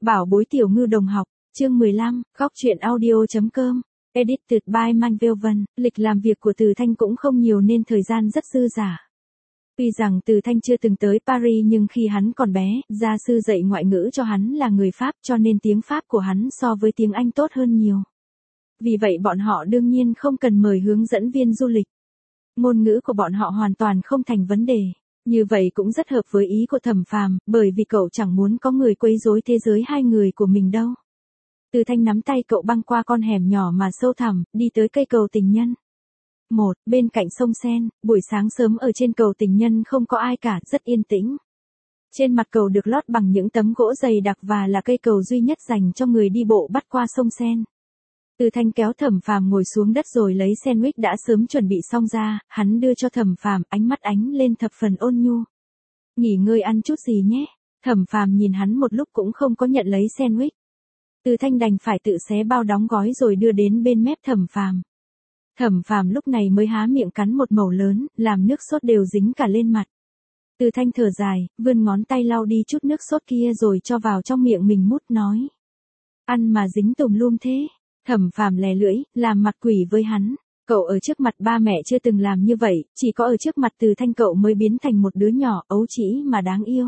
Bảo bối tiểu ngư đồng học, chương 15, góc truyện audio.com, edited by Manvelvan. Lịch làm việc của Từ Thanh cũng không nhiều nên thời gian rất dư dả. Tuy rằng Từ Thanh chưa từng tới Paris nhưng khi hắn còn bé, gia sư dạy ngoại ngữ cho hắn là người Pháp cho nên tiếng Pháp của hắn so với tiếng Anh tốt hơn nhiều. Vì vậy bọn họ đương nhiên không cần mời hướng dẫn viên du lịch. Ngôn ngữ của bọn họ hoàn toàn không thành vấn đề. Như vậy cũng rất hợp với ý của Thẩm Phàm, bởi vì cậu chẳng muốn có người quấy rối thế giới hai người của mình đâu. Từ Thanh nắm tay cậu băng qua con hẻm nhỏ mà sâu thẳm, đi tới cây cầu tình nhân. Bên cạnh sông Sen, buổi sáng sớm ở trên cầu tình nhân không có ai cả, rất yên tĩnh. Trên mặt cầu được lót bằng những tấm gỗ dày đặc và là cây cầu duy nhất dành cho người đi bộ bắt qua sông Sen. Từ Thanh kéo Thẩm Phàm ngồi xuống đất rồi lấy sandwich đã sớm chuẩn bị xong ra, hắn đưa cho Thẩm Phàm, ánh mắt ánh lên thập phần ôn nhu. Nghỉ ngơi ăn chút gì nhé. Thẩm Phàm nhìn hắn một lúc cũng không có nhận lấy sandwich. Từ Thanh đành phải tự xé bao đóng gói rồi đưa đến bên mép Thẩm Phàm. Thẩm Phàm lúc này mới há miệng cắn một mẩu lớn, làm nước sốt đều dính cả lên mặt. Từ Thanh thở dài, vươn ngón tay lau đi chút nước sốt kia rồi cho vào trong miệng mình mút nói. Ăn mà dính tùm lum thế. Thẩm Phàm lè lưỡi, làm mặt quỷ với hắn. Cậu ở trước mặt ba mẹ chưa từng làm như vậy, chỉ có ở trước mặt Từ Thanh cậu mới biến thành một đứa nhỏ ấu trĩ mà đáng yêu.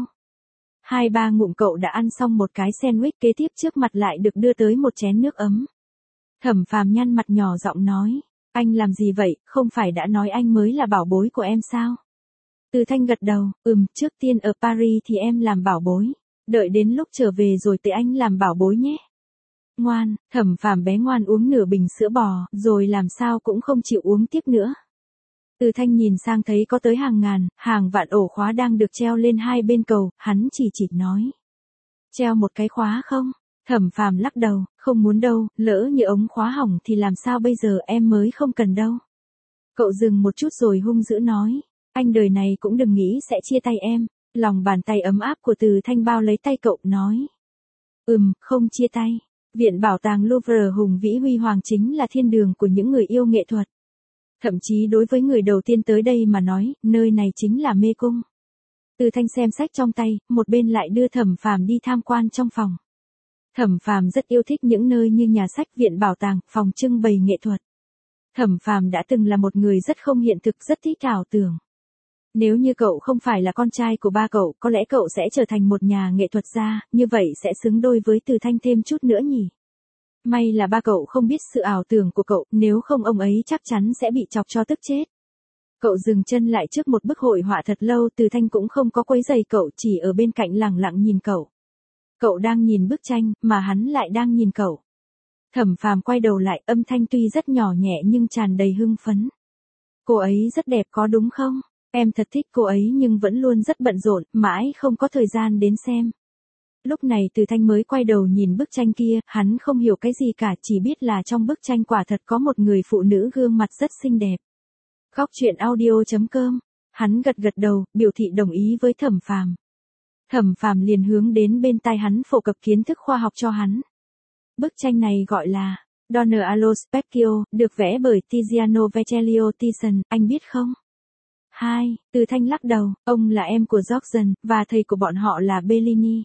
2-3 ngụm cậu đã ăn xong một cái sandwich, kế tiếp trước mặt lại được đưa tới một chén nước ấm. Thẩm Phàm nhăn mặt nhỏ giọng nói, anh làm gì vậy, không phải đã nói anh mới là bảo bối của em sao? Từ Thanh gật đầu, trước tiên ở Paris thì em làm bảo bối, đợi đến lúc trở về rồi tự anh làm bảo bối nhé. Ngoan, Thẩm Phàm bé ngoan uống nửa bình sữa bò, rồi làm sao cũng không chịu uống tiếp nữa. Từ Thanh nhìn sang thấy có tới hàng ngàn, hàng vạn ổ khóa đang được treo lên hai bên cầu, hắn chỉ nói. Treo một cái khóa không? Thẩm Phàm lắc đầu, không muốn đâu, lỡ như ống khóa hỏng thì làm sao bây giờ, em mới không cần đâu. Cậu dừng một chút rồi hung dữ nói, anh đời này cũng đừng nghĩ sẽ chia tay em. Lòng bàn tay ấm áp của Từ Thanh bao lấy tay cậu nói. Không chia tay. Viện Bảo tàng Louvre hùng vĩ huy hoàng chính là thiên đường của những người yêu nghệ thuật. Thậm chí đối với người đầu tiên tới đây mà nói, nơi này chính là mê cung. Từ Thanh xem sách trong tay, một bên lại đưa Thẩm Phàm đi tham quan trong phòng. Thẩm Phàm rất yêu thích những nơi như nhà sách, viện bảo tàng, phòng trưng bày nghệ thuật. Thẩm Phàm đã từng là một người rất không hiện thực, rất thích ảo tưởng. Nếu như cậu không phải là con trai của ba cậu, có lẽ cậu sẽ trở thành một nhà nghệ thuật gia, như vậy sẽ xứng đôi với Từ Thanh thêm chút nữa nhỉ. May là ba cậu không biết sự ảo tưởng của cậu, nếu không ông ấy chắc chắn sẽ bị chọc cho tức chết. Cậu dừng chân lại trước một bức hội họa thật lâu, Từ Thanh cũng không có quấy rầy cậu, chỉ ở bên cạnh lẳng lặng nhìn cậu. Cậu đang nhìn bức tranh, mà hắn lại đang nhìn cậu. Thẩm Phàm quay đầu lại, âm thanh tuy rất nhỏ nhẹ nhưng tràn đầy hưng phấn. Cô ấy rất đẹp có đúng không? Em thật thích cô ấy nhưng vẫn luôn rất bận rộn, mãi không có thời gian đến xem. Lúc này Từ Thanh mới quay đầu nhìn bức tranh kia, hắn không hiểu cái gì cả, chỉ biết là trong bức tranh quả thật có một người phụ nữ gương mặt rất xinh đẹp. Góc truyện audio.com, hắn gật gật đầu, biểu thị đồng ý với Thẩm Phàm. Thẩm Phàm liền hướng đến bên tai hắn phổ cập kiến thức khoa học cho hắn. Bức tranh này gọi là Donne allo Specchio, được vẽ bởi Tiziano Vecellio Titian, anh biết không? 2. Từ Thanh lắc đầu, ông là em của Georgian, và thầy của bọn họ là Bellini.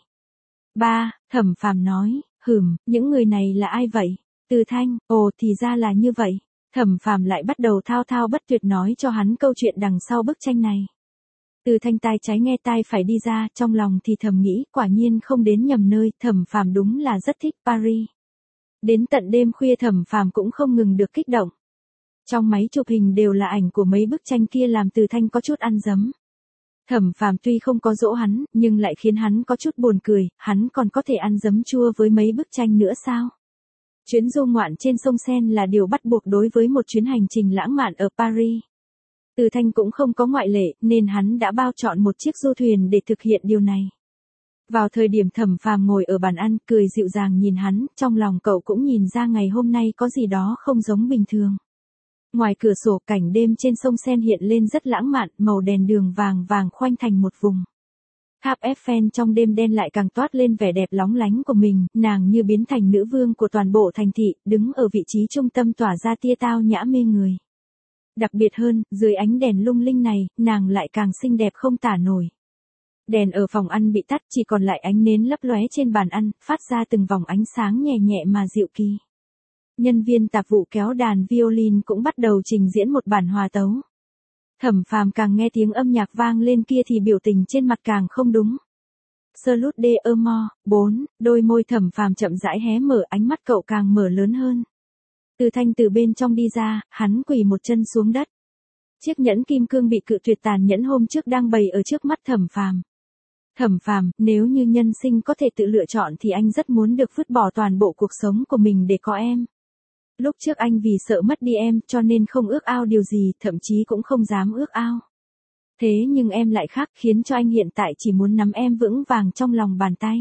3. Thẩm Phàm nói, những người này là ai vậy? Từ Thanh, thì ra là như vậy. Thẩm Phàm lại bắt đầu thao thao bất tuyệt nói cho hắn câu chuyện đằng sau bức tranh này. Từ Thanh tai trái nghe tai phải đi ra, trong lòng thì thầm nghĩ, quả nhiên không đến nhầm nơi, Thẩm Phàm đúng là rất thích Paris. Đến tận đêm khuya Thẩm Phàm cũng không ngừng được kích động. Trong máy chụp hình đều là ảnh của mấy bức tranh kia làm Từ Thanh có chút ăn dấm. Thẩm Phàm tuy không có dỗ hắn, nhưng lại khiến hắn có chút buồn cười, hắn còn có thể ăn dấm chua với mấy bức tranh nữa sao? Chuyến du ngoạn trên sông Sen là điều bắt buộc đối với một chuyến hành trình lãng mạn ở Paris. Từ Thanh cũng không có ngoại lệ, nên hắn đã bao chọn một chiếc du thuyền để thực hiện điều này. Vào thời điểm Thẩm Phàm ngồi ở bàn ăn, cười dịu dàng nhìn hắn, trong lòng cậu cũng nhìn ra ngày hôm nay có gì đó không giống bình thường. Ngoài cửa sổ, cảnh đêm trên sông Sen hiện lên rất lãng mạn, màu đèn đường vàng vàng khoanh thành một vùng. Tháp Eiffel trong đêm đen lại càng toát lên vẻ đẹp lóng lánh của mình, nàng như biến thành nữ vương của toàn bộ thành thị, đứng ở vị trí trung tâm tỏa ra tia tao nhã mê người. Đặc biệt hơn, dưới ánh đèn lung linh này, nàng lại càng xinh đẹp không tả nổi. Đèn ở phòng ăn bị tắt, chỉ còn lại ánh nến lấp lóe trên bàn ăn, phát ra từng vòng ánh sáng nhẹ nhẹ mà dịu kỳ. Nhân viên tạp vụ kéo đàn violin cũng bắt đầu trình diễn một bản hòa tấu. Thẩm Phàm càng nghe tiếng âm nhạc vang lên kia thì biểu tình trên mặt càng không đúng. Salute de Amo, 4, đôi môi Thẩm Phàm chậm rãi hé mở, ánh mắt cậu càng mở lớn hơn. Từ Thanh từ bên trong đi ra, hắn quỳ một chân xuống đất. Chiếc nhẫn kim cương bị cự tuyệt tàn nhẫn hôm trước đang bày ở trước mắt Thẩm Phàm. Thẩm Phàm, nếu như nhân sinh có thể tự lựa chọn thì anh rất muốn được vứt bỏ toàn bộ cuộc sống của mình để có em. Lúc trước anh vì sợ mất đi em cho nên không ước ao điều gì, thậm chí cũng không dám ước ao. Thế nhưng em lại khác, khiến cho anh hiện tại chỉ muốn nắm em vững vàng trong lòng bàn tay.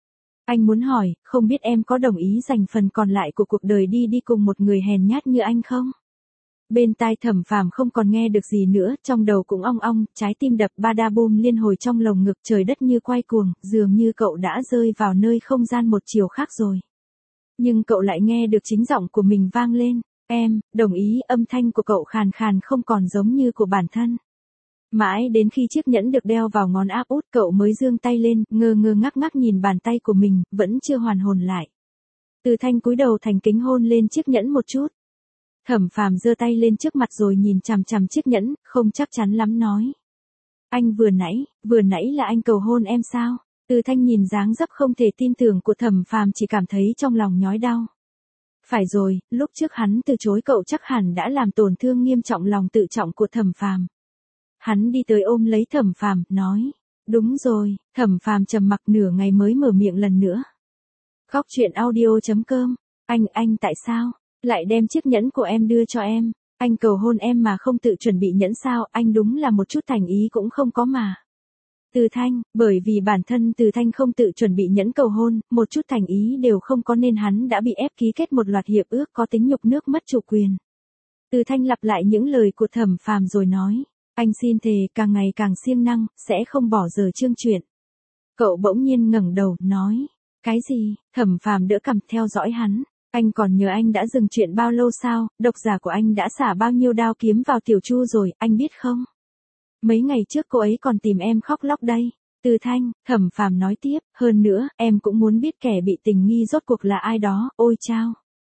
Anh muốn hỏi, không biết em có đồng ý dành phần còn lại của cuộc đời đi cùng một người hèn nhát như anh không? Bên tai Thẩm Phàm không còn nghe được gì nữa, trong đầu cũng ong ong, trái tim đập ba-da-bum liên hồi trong lồng ngực, trời đất như quay cuồng, dường như cậu đã rơi vào nơi không gian một chiều khác rồi. Nhưng cậu lại nghe được chính giọng của mình vang lên, em, đồng ý, âm thanh của cậu khàn khàn không còn giống như của bản thân. Mãi đến khi chiếc nhẫn được đeo vào ngón áp út cậu mới giương tay lên, ngơ ngơ ngác ngác nhìn bàn tay của mình, vẫn chưa hoàn hồn lại. Từ Thanh cúi đầu thành kính hôn lên chiếc nhẫn một chút. Thẩm Phàm giơ tay lên trước mặt rồi nhìn chằm chằm chiếc nhẫn, không chắc chắn lắm nói. Anh vừa nãy là anh cầu hôn em sao? Từ Thanh nhìn dáng dấp không thể tin tưởng của Thẩm Phàm chỉ cảm thấy trong lòng nhói đau. Phải rồi, lúc trước hắn từ chối cậu chắc hẳn đã làm tổn thương nghiêm trọng lòng tự trọng của Thẩm Phàm. Hắn đi tới ôm lấy Thẩm Phàm, nói, đúng rồi. Thẩm Phàm trầm mặc nửa ngày mới mở miệng lần nữa. Góc truyện audio.com, anh tại sao lại đem chiếc nhẫn của em đưa cho em? Anh cầu hôn em mà không tự chuẩn bị nhẫn sao? Anh đúng là một chút thành ý cũng không có mà. Từ Thanh, bởi vì bản thân Từ Thanh không tự chuẩn bị nhẫn cầu hôn, một chút thành ý đều không có nên hắn đã bị ép ký kết một loạt hiệp ước có tính nhục nước mất chủ quyền. Từ Thanh lặp lại những lời của Thẩm Phàm rồi nói, anh xin thề càng ngày càng siêng năng, sẽ không bỏ dở chương chuyện. Cậu bỗng nhiên ngẩng đầu, nói, cái gì? Thẩm Phàm đỡ cằm theo dõi hắn, anh còn nhớ anh đã dừng chuyện bao lâu sao? Độc giả của anh đã xả bao nhiêu đao kiếm vào Tiểu Chu rồi, anh biết không? Mấy ngày trước cô ấy còn tìm em khóc lóc đây. Từ Thanh, Thẩm Phàm nói tiếp, hơn nữa, em cũng muốn biết kẻ bị tình nghi rốt cuộc là ai đó, ôi chao.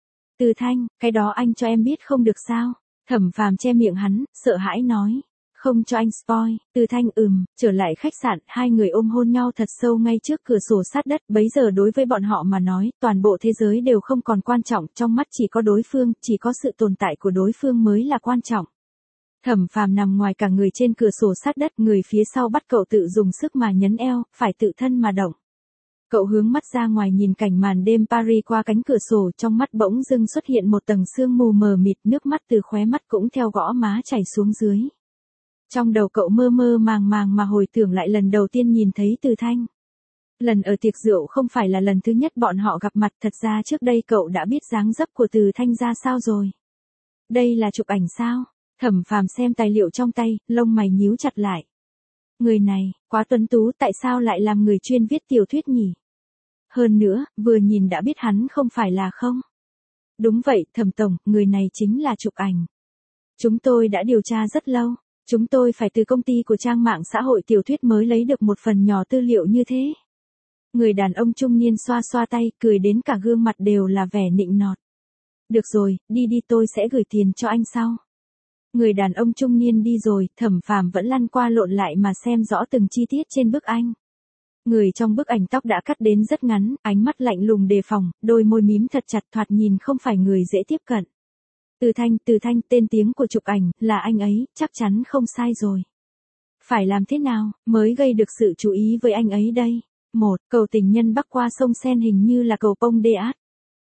Từ Thanh, cái đó anh cho em biết không được sao? Thẩm Phàm che miệng hắn, sợ hãi nói, không cho anh spoil. Từ Thanh trở lại khách sạn, hai người ôm hôn nhau thật sâu ngay trước cửa sổ sát đất, bấy giờ đối với bọn họ mà nói, toàn bộ thế giới đều không còn quan trọng, trong mắt chỉ có đối phương, chỉ có sự tồn tại của đối phương mới là quan trọng. Thẩm Phàm nằm ngoài cả người trên cửa sổ sát đất, người phía sau bắt cậu tự dùng sức mà nhấn eo, phải tự thân mà động. Cậu hướng mắt ra ngoài nhìn cảnh màn đêm Paris qua cánh cửa sổ, trong mắt bỗng dưng xuất hiện một tầng sương mù mờ mịt, nước mắt từ khóe mắt cũng theo gõ má chảy xuống dưới. Trong đầu cậu mơ mơ màng màng mà hồi tưởng lại lần đầu tiên nhìn thấy Từ Thanh. Lần ở tiệc rượu không phải là lần thứ nhất bọn họ gặp mặt, thật ra trước đây cậu đã biết dáng dấp của Từ Thanh ra sao rồi. Đây là chụp ảnh sao? Thẩm Phàm xem tài liệu trong tay, lông mày nhíu chặt lại. Người này, quá tuấn tú, tại sao lại làm người chuyên viết tiểu thuyết nhỉ? Hơn nữa, vừa nhìn đã biết hắn không phải là không? Đúng vậy, Thẩm tổng, người này chính là chụp ảnh. Chúng tôi đã điều tra rất lâu. Chúng tôi phải từ công ty của trang mạng xã hội tiểu thuyết mới lấy được một phần nhỏ tư liệu như thế. Người đàn ông trung niên xoa xoa tay, cười đến cả gương mặt đều là vẻ nịnh nọt. Được rồi, đi tôi sẽ gửi tiền cho anh sau. Người đàn ông trung niên đi rồi, Thẩm Phàm vẫn lăn qua lộn lại mà xem rõ từng chi tiết trên bức ảnh. Người trong bức ảnh tóc đã cắt đến rất ngắn, ánh mắt lạnh lùng đề phòng, đôi môi mím thật chặt, thoạt nhìn không phải người dễ tiếp cận. Từ Thanh, tên tiếng của chụp ảnh, là anh ấy, chắc chắn không sai rồi. Phải làm thế nào, mới gây được sự chú ý với anh ấy đây? 1. Cầu tình nhân bắc qua sông Sen hình như là cầu Pont de Art.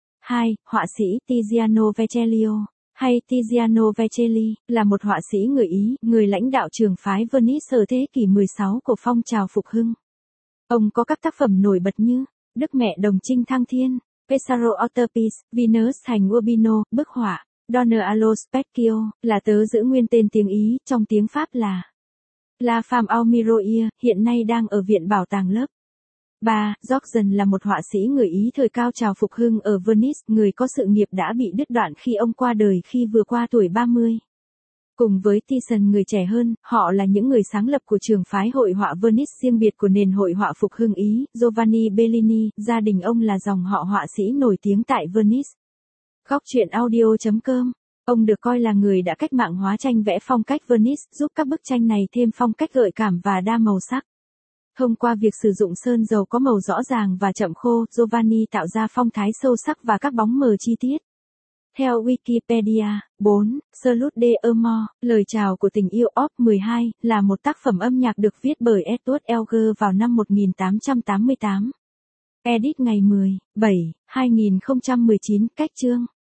2. Họa sĩ Tiziano Vecellio, hay Tiziano Vecelli, là một họa sĩ người Ý, người lãnh đạo trường phái Venice ở thế kỷ 16 của phong trào phục hưng. Ông có các tác phẩm nổi bật như Đức Mẹ Đồng Trinh Thăng Thiên, Pesaro Altarpiece, Venus thành Urbino, bức họa Donner allo Specchio, là tớ giữ nguyên tên tiếng Ý, trong tiếng Pháp là La Femme au Miroir, hiện nay đang ở Viện Bảo tàng lớp. 3. Georgen là một họa sĩ người Ý thời cao trào phục hưng ở Venice, người có sự nghiệp đã bị đứt đoạn khi ông qua đời khi vừa qua tuổi 30. Cùng với Thyssen người trẻ hơn, họ là những người sáng lập của trường phái hội họa Venice riêng biệt của nền hội họa phục hưng Ý, Giovanni Bellini, gia đình ông là dòng họ họa sĩ nổi tiếng tại Venice. Góc truyện audio.com. Ông được coi là người đã cách mạng hóa tranh vẽ phong cách Venice, giúp các bức tranh này thêm phong cách gợi cảm và đa màu sắc. Thông qua việc sử dụng sơn dầu có màu rõ ràng và chậm khô, Giovanni tạo ra phong thái sâu sắc và các bóng mờ chi tiết. Theo Wikipedia, 4, Salute de Amor, lời chào của tình yêu Op. 12, là một tác phẩm âm nhạc được viết bởi Edward Elgar vào năm 1888. Edit ngày 10/7/2019, cách chương.